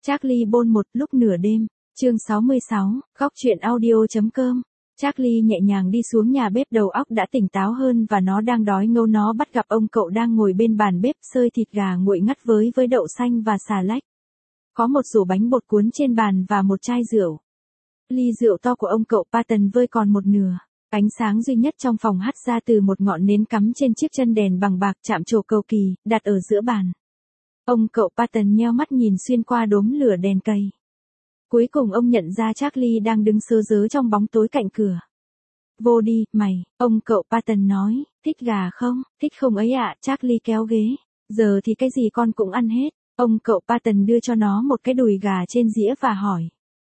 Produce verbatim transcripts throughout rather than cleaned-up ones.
Charlie Bôn một lúc nửa đêm, chương sáu mươi sáu, góc truyện audio.com. Charlie nhẹ nhàng đi xuống nhà bếp, đầu óc đã tỉnh táo hơn và nó đang đói ngâu. Nó bắt gặp ông cậu đang ngồi bên bàn bếp xơi thịt gà nguội ngắt với với đậu xanh và xà lách. Có một rổ bánh bột cuốn trên bàn và một chai rượu. Ly rượu to của ông cậu Patton vơi còn một nửa. Ánh sáng duy nhất trong phòng hắt ra từ một ngọn nến cắm trên chiếc chân đèn bằng bạc chạm trổ cầu kỳ, đặt ở giữa bàn. Ông cậu Patton nheo mắt nhìn xuyên qua đốm lửa đèn cây. Cuối cùng ông nhận ra Charlie đang đứng sớ rớ trong bóng tối cạnh cửa. Vô đi, mày, ông cậu Patton nói, thích gà không, thích không ấy ạ, Charlie kéo ghế. Giờ thì cái gì con cũng ăn hết. Ông cậu Patton đưa cho nó một cái đùi gà trên dĩa và hỏi.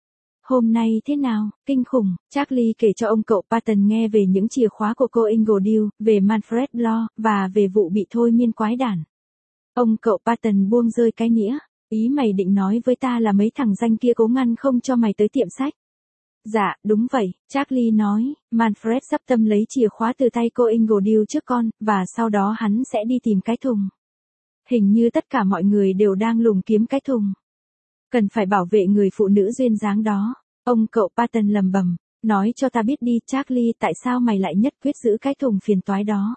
Hôm nay thế nào, kinh khủng, Charlie kể cho ông cậu Patton nghe về những chìa khóa của cô Ingledew, về Manfred Bloor, và về vụ bị thôi miên quái đản. Ông cậu Patton buông rơi cái nĩa. Ý mày định nói với ta là mấy thằng danh kia cố ngăn không cho mày tới tiệm sách. Dạ, đúng vậy, Charlie nói, Manfred sắp tâm lấy chìa khóa từ tay cô Ingledew trước con, và sau đó hắn sẽ đi tìm cái thùng. Hình như tất cả mọi người đều đang lùng kiếm cái thùng. Cần phải bảo vệ người phụ nữ duyên dáng đó. Ông cậu Patton lầm bầm, nói cho ta biết đi Charlie, tại sao mày lại nhất quyết giữ cái thùng phiền toái đó.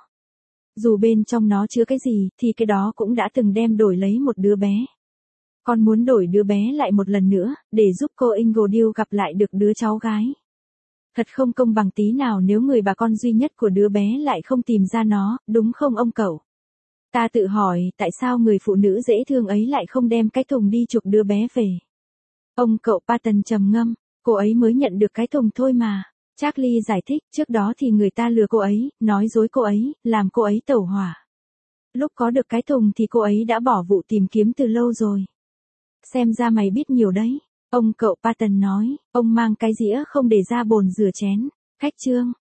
Dù bên trong nó chứa cái gì, thì cái đó cũng đã từng đem đổi lấy một đứa bé. Con muốn đổi đứa bé lại một lần nữa, để giúp cô Ingledew gặp lại được đứa cháu gái. Thật không công bằng tí nào nếu người bà con duy nhất của đứa bé lại không tìm ra nó, đúng không ông cậu? Ta tự hỏi, tại sao người phụ nữ dễ thương ấy lại không đem cái thùng đi chuộc đứa bé về? Ông cậu Patton trầm ngâm, cô ấy mới nhận được cái thùng thôi mà. Charlie giải thích, trước đó thì người ta lừa cô ấy, nói dối cô ấy, làm cô ấy tẩu hỏa. Lúc có được cái thùng thì cô ấy đã bỏ vụ tìm kiếm từ lâu rồi. Xem ra mày biết nhiều đấy. Ông cậu Patton nói, ông mang cái dĩa không để ra bồn rửa chén. Khách trương,